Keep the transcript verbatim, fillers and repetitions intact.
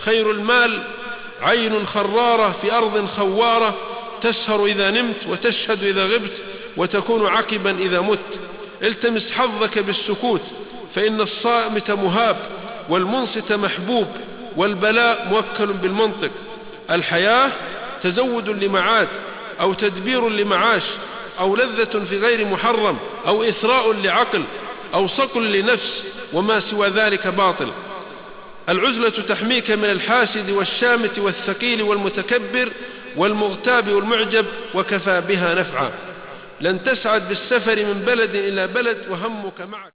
خير المال عين خرارة في أرض خوارة، تسهر إذا نمت وتشهد إذا غبت وتكون عقبا إذا مت. التمس حظك بالسكوت، فإن الصامت مهاب والمنصت محبوب، والبلاء موكل بالمنطق. الحياة تزود لمعاد، أو تدبير لمعاش، أو لذة في غير محرم، أو إثراء لعقل، أو صقل لنفس، وما سوى ذلك باطل. العزلة تحميك من الحاسد والشامت والثقيل والمتكبر والمغتاب والمعجب، وكفى بها نفعا. لن تسعد بالسفر من بلد إلى بلد وهمك معك.